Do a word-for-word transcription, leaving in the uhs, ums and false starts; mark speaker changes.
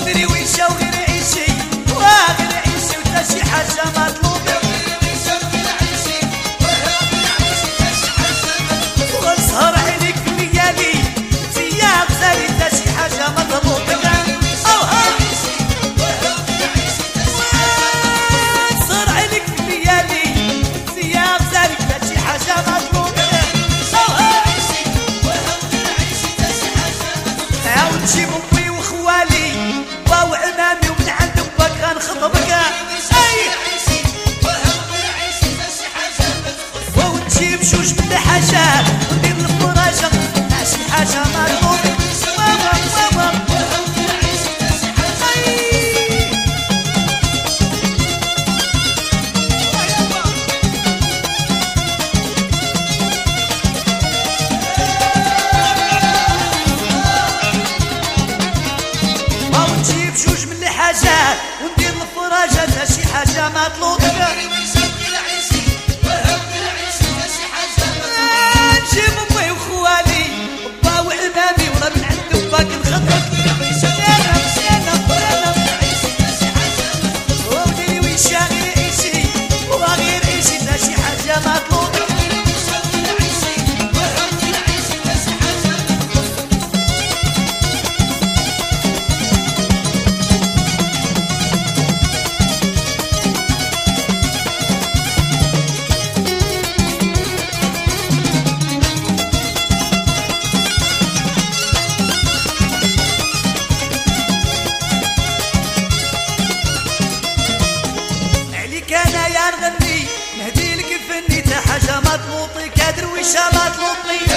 Speaker 1: ودري ويشا وغير عيشي وغير عيشي وتا شي حاجة مطلوبة وسهر عليك في الليالي فيا غزالي تا شي حاجة مطلوبة سهر عليك في الليالي فيا غزالي تا شي حاجة مطلوبة عاود جيب امي وخوالي باو عمامي ومن عند باك غنخطبك وتجيب جوج من الحاجات وندير الفراجة تاع شي حاجة مطلوبة نجيب جوج من الحاجات وندير الفراجة تا شي حاجة مطلوبة نجيب امي وخوالي با وعمامي ورا من عند باك نخطبك وديري ويشا غير عيشي وغير عيشي تا شي حاجة مطلوبة انا يا نغني نهدي لك فني تا حاجه مطلوطي كادر ويشا مطلوطي